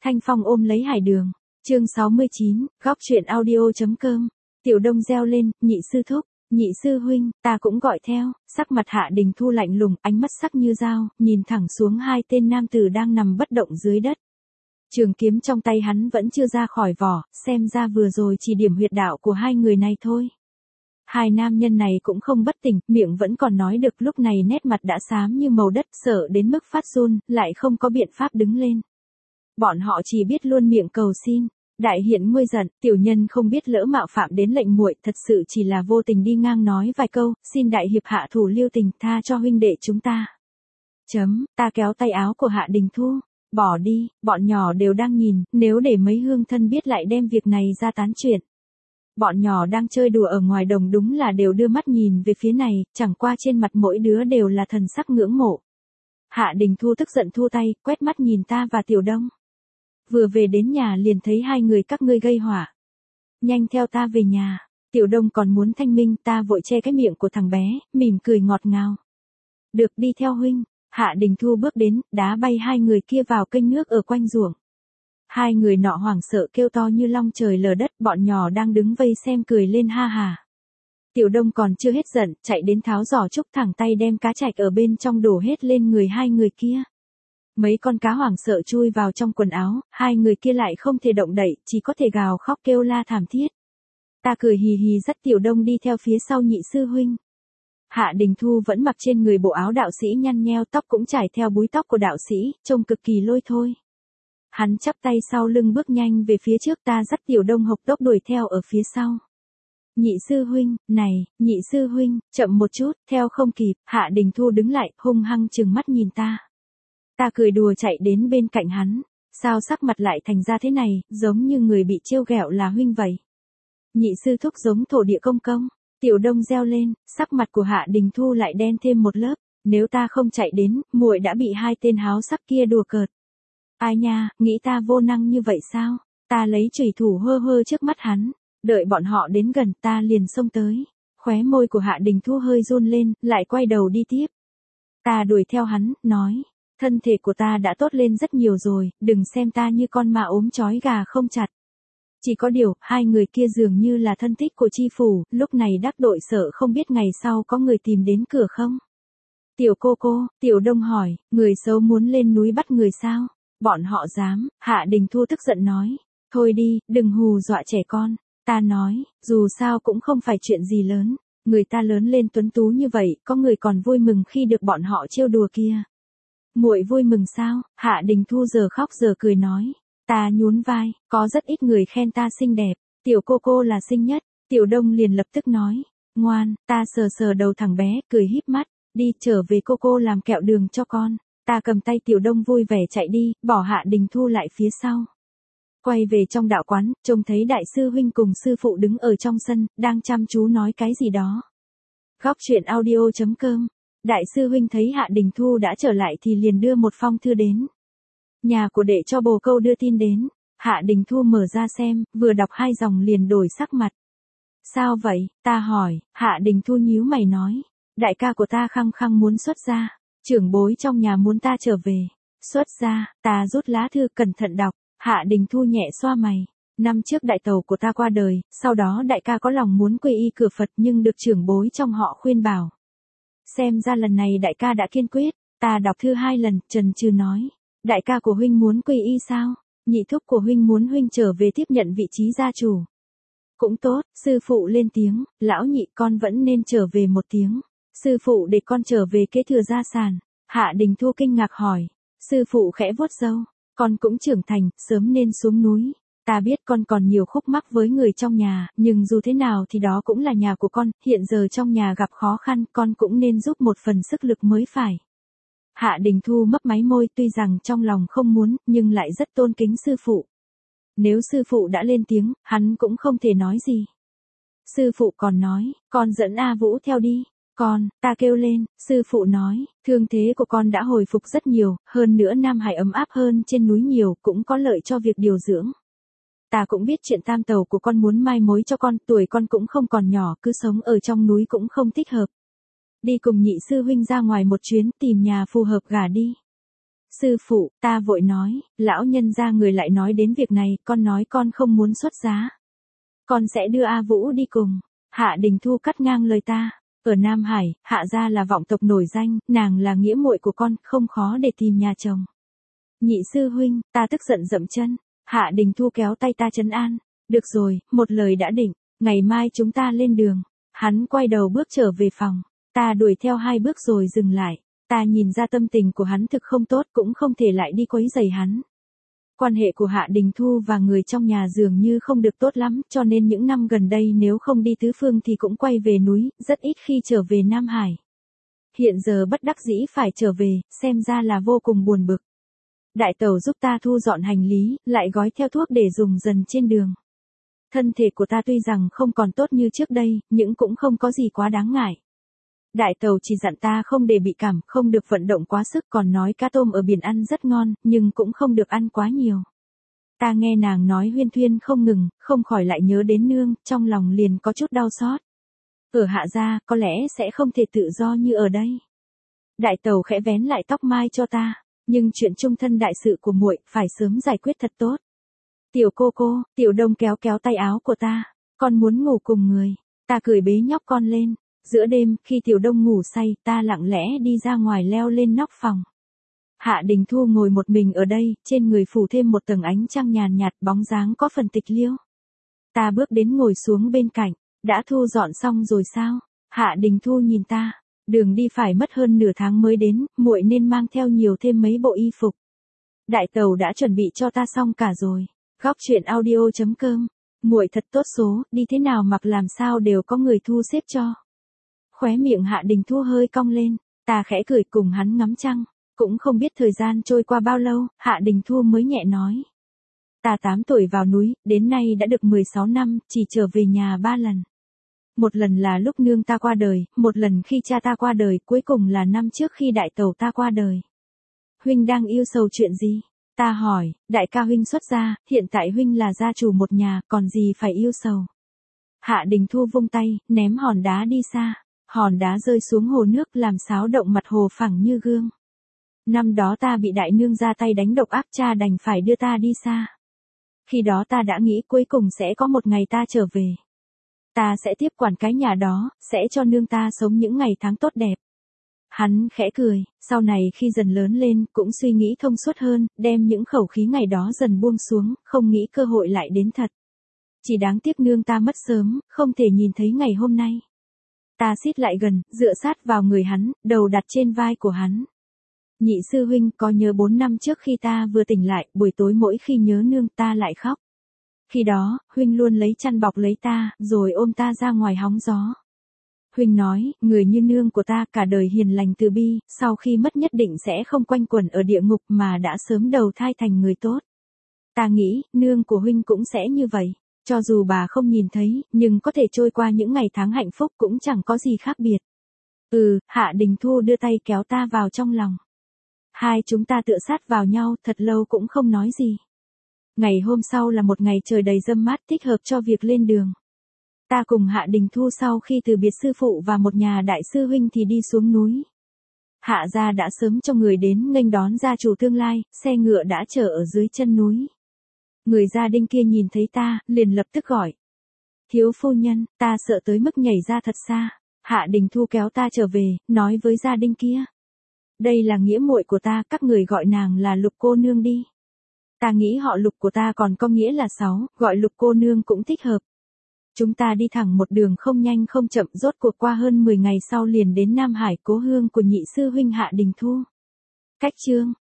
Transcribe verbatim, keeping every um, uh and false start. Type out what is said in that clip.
Thanh Phong ôm lấy Hải Đường. Chương sáu mươi chín, góc truyện audio.com. Tiểu Đông reo lên, nhị sư thúc, nhị sư huynh, ta cũng gọi theo. Sắc mặt Hạ Đình Thu lạnh lùng, ánh mắt sắc như dao, nhìn thẳng xuống hai tên nam tử đang nằm bất động dưới đất. Trường kiếm trong tay hắn vẫn chưa ra khỏi vỏ, xem ra vừa rồi chỉ điểm huyệt đạo của hai người này thôi. Hai nam nhân này cũng không bất tỉnh, miệng vẫn còn nói được, lúc này nét mặt đã xám như màu đất, sợ đến mức phát run, lại không có biện pháp đứng lên. Bọn họ chỉ biết luôn miệng cầu xin. Đại hiện nguôi giận, tiểu nhân không biết lỡ mạo phạm đến lệnh muội, thật sự chỉ là vô tình đi ngang nói vài câu, xin đại hiệp hạ thủ lưu tình, tha cho huynh đệ chúng ta. Chấm, ta kéo tay áo của Hạ Đình Thu. Bỏ đi, bọn nhỏ đều đang nhìn, nếu để mấy hương thân biết lại đem việc này ra tán chuyện. Bọn nhỏ đang chơi đùa ở ngoài đồng đúng là đều đưa mắt nhìn về phía này, chẳng qua trên mặt mỗi đứa đều là thần sắc ngưỡng mộ. Hạ Đình Thu tức giận thu tay, quét mắt nhìn ta và Tiểu Đông. Vừa về đến nhà liền thấy hai người các ngươi gây họa. Nhanh theo ta về nhà. Tiểu Đông còn muốn thanh minh, ta vội che cái miệng của thằng bé, mỉm cười ngọt ngào. Được, đi theo huynh. Hạ Đình Thu bước đến, đá bay hai người kia vào kênh nước ở quanh ruộng. Hai người nọ hoảng sợ kêu to như long trời lở đất, bọn nhỏ đang đứng vây xem cười lên ha hà. Tiểu Đông còn chưa hết giận, chạy đến tháo giỏ trúc, thẳng tay đem cá trạch ở bên trong đổ hết lên người hai người kia. Mấy con cá hoảng sợ chui vào trong quần áo, hai người kia lại không thể động đậy, chỉ có thể gào khóc kêu la thảm thiết. Ta cười hì hì dắt Tiểu Đông đi theo phía sau nhị sư huynh. Hạ Đình Thu vẫn mặc trên người bộ áo đạo sĩ nhăn nheo, tóc cũng trải theo búi tóc của đạo sĩ, trông cực kỳ lôi thôi. Hắn chắp tay sau lưng bước nhanh về phía trước, ta dắt Tiểu Đông hộc tốc đuổi theo ở phía sau. Nhị sư huynh, này, nhị sư huynh, chậm một chút, theo không kịp. Hạ Đình Thu đứng lại, hung hăng trừng mắt nhìn ta. Ta cười đùa chạy đến bên cạnh hắn. Sao sắc mặt lại thành ra thế này, giống như người bị trêu ghẹo là huynh vậy. Nhị sư thúc giống thổ địa công công. Tiểu Đông reo lên, sắc mặt của Hạ Đình Thu lại đen thêm một lớp. Nếu ta không chạy đến, muội đã bị hai tên háo sắc kia đùa cợt. Ai nha, nghĩ ta vô năng như vậy sao? Ta lấy chùy thủ hơ hơ trước mắt hắn. Đợi bọn họ đến gần, ta liền xông tới. Khóe môi của Hạ Đình Thu hơi run lên, lại quay đầu đi tiếp. Ta đuổi theo hắn, nói. Thân thể của ta đã tốt lên rất nhiều rồi, đừng xem ta như con ma ốm chói gà không chặt. Chỉ có điều, hai người kia dường như là thân thích của chi phủ, lúc này đắc đội sợ không biết ngày sau có người tìm đến cửa không. Tiểu cô cô, Tiểu Đông hỏi, người xấu muốn lên núi bắt người sao? Bọn họ dám. Hạ Đình Thu tức giận nói. Thôi đi, đừng hù dọa trẻ con. Ta nói, dù sao cũng không phải chuyện gì lớn. Người ta lớn lên tuấn tú như vậy, có người còn vui mừng khi được bọn họ trêu đùa kia. Muội vui mừng sao? Hạ Đình Thu giờ khóc giờ cười nói. Ta nhún vai, có rất ít người khen ta xinh đẹp. Tiểu cô cô là xinh nhất. Tiểu Đông liền lập tức nói. Ngoan, ta sờ sờ đầu thằng bé, cười híp mắt. Đi, trở về cô cô làm kẹo đường cho con. Ta cầm tay Tiểu Đông vui vẻ chạy đi, bỏ Hạ Đình Thu lại phía sau. Quay về trong đạo quán, trông thấy đại sư huynh cùng sư phụ đứng ở trong sân, đang chăm chú nói cái gì đó. Góc truyện audio.com. Đại sư huynh thấy Hạ Đình Thu đã trở lại thì liền đưa một phong thư đến. Nhà của đệ cho bồ câu đưa tin đến. Hạ Đình Thu mở ra xem, vừa đọc hai dòng liền đổi sắc mặt. Sao vậy? Ta hỏi. Hạ Đình Thu nhíu mày nói. Đại ca của ta khăng khăng muốn xuất gia. Trưởng bối trong nhà muốn ta trở về. Xuất gia. Ta rút lá thư cẩn thận đọc. Hạ Đình Thu nhẹ xoa mày. Năm trước đại tàu của ta qua đời, sau đó đại ca có lòng muốn quy y cửa Phật nhưng được trưởng bối trong họ khuyên bảo. Xem ra lần này đại ca đã kiên quyết. Ta đọc thư hai lần, chần chừ nói. Đại ca của huynh muốn quy y sao? Nhị thúc của huynh muốn huynh trở về tiếp nhận vị trí gia chủ. Cũng tốt, sư phụ lên tiếng. Lão nhị, con vẫn nên trở về một tiếng. Sư phụ để con trở về kế thừa gia sản. Hạ Đình Thu kinh ngạc hỏi. Sư phụ khẽ vuốt râu. Con cũng trưởng thành, sớm nên xuống núi. Ta biết con còn nhiều khúc mắc với người trong nhà, nhưng dù thế nào thì đó cũng là nhà của con, hiện giờ trong nhà gặp khó khăn, con cũng nên giúp một phần sức lực mới phải. Hạ Đình Thu mấp máy môi, tuy rằng trong lòng không muốn, nhưng lại rất tôn kính sư phụ. Nếu sư phụ đã lên tiếng, hắn cũng không thể nói gì. Sư phụ còn nói, con dẫn A Vũ theo đi. Con, ta kêu lên, sư phụ nói, thương thế của con đã hồi phục rất nhiều, hơn nữa Nam Hải ấm áp hơn trên núi nhiều, cũng có lợi cho việc điều dưỡng. Ta cũng biết chuyện tam tàu của con muốn mai mối cho con, tuổi con cũng không còn nhỏ, cứ sống ở trong núi cũng không thích hợp. Đi cùng nhị sư huynh ra ngoài một chuyến, tìm nhà phù hợp gả đi. Sư phụ, ta vội nói, lão nhân gia người lại nói đến việc này, con nói con không muốn xuất giá. Con sẽ đưa A Vũ đi cùng. Hạ Đình Thu cắt ngang lời ta. Ở Nam Hải, Hạ gia là vọng tộc nổi danh, nàng là nghĩa muội của con, không khó để tìm nhà chồng. Nhị sư huynh, ta tức giận dậm chân. Hạ Đình Thu kéo tay ta trấn an. Được rồi, một lời đã định, ngày mai chúng ta lên đường. Hắn quay đầu bước trở về phòng. Ta đuổi theo hai bước rồi dừng lại. Ta nhìn ra tâm tình của hắn thực không tốt, cũng không thể lại đi quấy rầy hắn. Quan hệ của Hạ Đình Thu và người trong nhà dường như không được tốt lắm, cho nên những năm gần đây nếu không đi tứ phương thì cũng quay về núi, rất ít khi trở về Nam Hải. Hiện giờ bất đắc dĩ phải trở về, xem ra là vô cùng buồn bực. Đại tẩu giúp ta thu dọn hành lý, lại gói theo thuốc để dùng dần trên đường. Thân thể của ta tuy rằng không còn tốt như trước đây, nhưng cũng không có gì quá đáng ngại. Đại tẩu chỉ dặn ta không để bị cảm, không được vận động quá sức, còn nói cá tôm ở biển ăn rất ngon, nhưng cũng không được ăn quá nhiều. Ta nghe nàng nói huyên thuyên không ngừng, không khỏi lại nhớ đến nương, trong lòng liền có chút đau xót. Ở Hạ gia, có lẽ sẽ không thể tự do như ở đây. Đại tẩu khẽ vén lại tóc mai cho ta, nhưng chuyện chung thân đại sự của muội phải sớm giải quyết thật tốt. Tiểu cô cô, Tiểu Đông kéo kéo tay áo của ta, con muốn ngủ cùng người. Ta cười bế nhóc con lên. Giữa đêm, khi Tiểu Đông ngủ say, ta lặng lẽ đi ra ngoài leo lên nóc phòng. Hạ Đình Thu ngồi một mình ở đây, trên người phủ thêm một tầng ánh trăng nhàn nhạt, bóng dáng có phần tịch liêu. Ta bước đến ngồi xuống bên cạnh, đã thu dọn xong rồi sao? Hạ Đình Thu nhìn ta, đường đi phải mất hơn nửa tháng mới đến, muội nên mang theo nhiều thêm mấy bộ y phục. Đại tẩu đã chuẩn bị cho ta xong cả rồi. Góc truyện audio chấm com, muội thật tốt số, đi thế nào mặc làm sao đều có người thu xếp cho. Khóe miệng Hạ Đình Thu hơi cong lên, ta khẽ cười cùng hắn ngắm trăng, cũng không biết thời gian trôi qua bao lâu, Hạ Đình Thu mới nhẹ nói. Ta tám tuổi vào núi, đến nay đã được mười sáu năm, chỉ trở về nhà ba lần. Một lần là lúc nương ta qua đời, một lần khi cha ta qua đời, cuối cùng là năm trước khi đại tẩu ta qua đời. Huynh đang yêu sầu chuyện gì? Ta hỏi, đại ca huynh xuất gia, hiện tại huynh là gia chủ một nhà, còn gì phải yêu sầu. Hạ Đình Thu vung tay, ném hòn đá đi xa. Hòn đá rơi xuống hồ nước làm xáo động mặt hồ phẳng như gương. Năm đó ta bị đại nương ra tay đánh độc áp, cha đành phải đưa ta đi xa. Khi đó ta đã nghĩ cuối cùng sẽ có một ngày ta trở về. Ta sẽ tiếp quản cái nhà đó, sẽ cho nương ta sống những ngày tháng tốt đẹp. Hắn khẽ cười, sau này khi dần lớn lên, cũng suy nghĩ thông suốt hơn, đem những khẩu khí ngày đó dần buông xuống, không nghĩ cơ hội lại đến thật. Chỉ đáng tiếc nương ta mất sớm, không thể nhìn thấy ngày hôm nay. Ta xít lại gần, dựa sát vào người hắn, đầu đặt trên vai của hắn. Nhị sư huynh, có nhớ bốn năm trước khi ta vừa tỉnh lại, buổi tối mỗi khi nhớ nương ta lại khóc. Khi đó, huynh luôn lấy chăn bọc lấy ta, rồi ôm ta ra ngoài hóng gió. Huynh nói, người như nương của ta cả đời hiền lành từ bi, sau khi mất nhất định sẽ không quanh quẩn ở địa ngục mà đã sớm đầu thai thành người tốt. Ta nghĩ, nương của huynh cũng sẽ như vậy. Cho dù bà không nhìn thấy, nhưng có thể trôi qua những ngày tháng hạnh phúc cũng chẳng có gì khác biệt. Ừ, Hạ Đình Thu đưa tay kéo ta vào trong lòng. Hai chúng ta tựa sát vào nhau, thật lâu cũng không nói gì. Ngày hôm sau là một ngày trời đầy râm mát, thích hợp cho việc lên đường. Ta cùng Hạ Đình Thu sau khi từ biệt sư phụ và một nhà đại sư huynh thì đi xuống núi. Hạ gia đã sớm cho người đến nghênh đón gia chủ tương lai, xe ngựa đã chờ ở dưới chân núi. Người gia đình kia nhìn thấy ta, liền lập tức gọi. Thiếu phu nhân, ta sợ tới mức nhảy ra thật xa. Hạ Đình Thu kéo ta trở về, nói với gia đình kia. Đây là nghĩa muội của ta, các người gọi nàng là Lục cô nương đi. Ta nghĩ họ Lục của ta còn có nghĩa là sáu, gọi Lục cô nương cũng thích hợp. Chúng ta đi thẳng một đường không nhanh không chậm, rốt cuộc qua hơn mười ngày sau liền đến Nam Hải, cố hương của nhị sư huynh Hạ Đình Thu. Cách chương